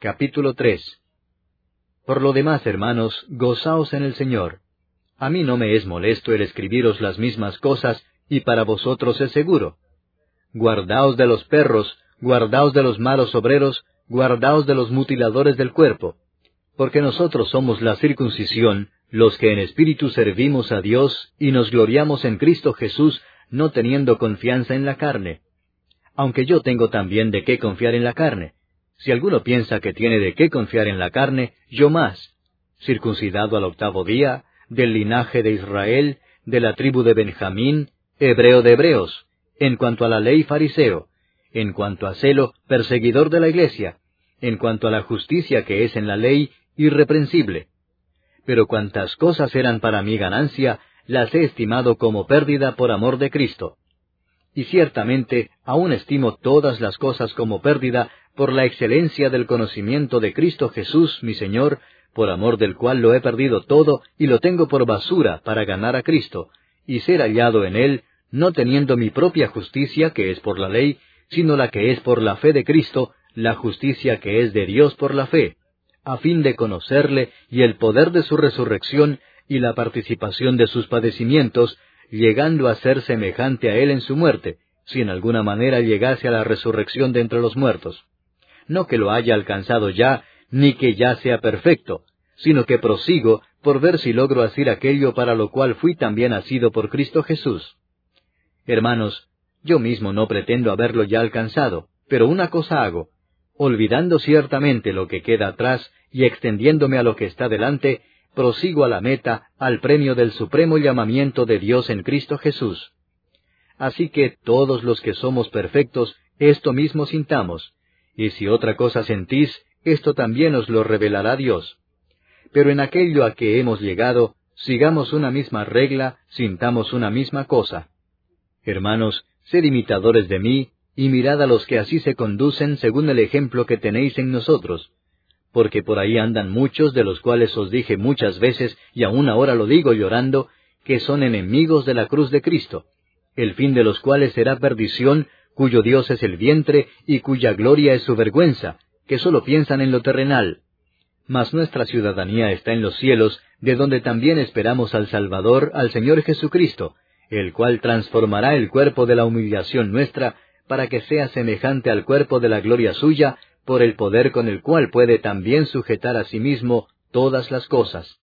Capítulo 3. Por lo demás, hermanos, gozaos en el Señor. A mí no me es molesto el escribiros las mismas cosas, y para vosotros es seguro. Guardaos de los perros, guardaos de los malos obreros, guardaos de los mutiladores del cuerpo. Porque nosotros somos la circuncisión, los que en espíritu servimos a Dios, y nos gloriamos en Cristo Jesús, no teniendo confianza en la carne. Aunque yo tengo también de qué confiar en la carne. Si alguno piensa que tiene de qué confiar en la carne, yo más. Circuncidado al 8º día, del linaje de Israel, de la tribu de Benjamín, hebreo de hebreos, en cuanto a la ley fariseo, en cuanto a celo, perseguidor de la iglesia, en cuanto a la justicia que es en la ley, irreprensible. Pero cuantas cosas eran para mi ganancia, las he estimado como pérdida por amor de Cristo. Y ciertamente aún estimo todas las cosas como pérdida por la excelencia del conocimiento de Cristo Jesús, mi Señor, por amor del cual lo he perdido todo y lo tengo por basura para ganar a Cristo, y ser hallado en Él, no teniendo mi propia justicia, que es por la ley, sino la que es por la fe de Cristo, la justicia que es de Dios por la fe, a fin de conocerle y el poder de su resurrección y la participación de sus padecimientos, llegando a ser semejante a Él en su muerte, si en alguna manera llegase a la resurrección de entre los muertos. No que lo haya alcanzado ya, ni que ya sea perfecto, sino que prosigo por ver si logro hacer aquello para lo cual fui también asido por Cristo Jesús. Hermanos, yo mismo no pretendo haberlo ya alcanzado, pero una cosa hago, olvidando ciertamente lo que queda atrás y extendiéndome a lo que está delante, prosigo a la meta, al premio del supremo llamamiento de Dios en Cristo Jesús. Así que todos los que somos perfectos, esto mismo sintamos, y si otra cosa sentís, esto también os lo revelará Dios. Pero en aquello a que hemos llegado, sigamos una misma regla, sintamos una misma cosa. Hermanos, sed imitadores de mí, y mirad a los que así se conducen según el ejemplo que tenéis en nosotros. Porque por ahí andan muchos, de los cuales os dije muchas veces, y aún ahora lo digo llorando, que son enemigos de la cruz de Cristo, el fin de los cuales será perdición, cuyo Dios es el vientre, y cuya gloria es su vergüenza, que sólo piensan en lo terrenal. Mas nuestra ciudadanía está en los cielos, de donde también esperamos al Salvador, al Señor Jesucristo, el cual transformará el cuerpo de la humillación nuestra, para que sea semejante al cuerpo de la gloria suya, por el poder con el cual puede también sujetar a sí mismo todas las cosas.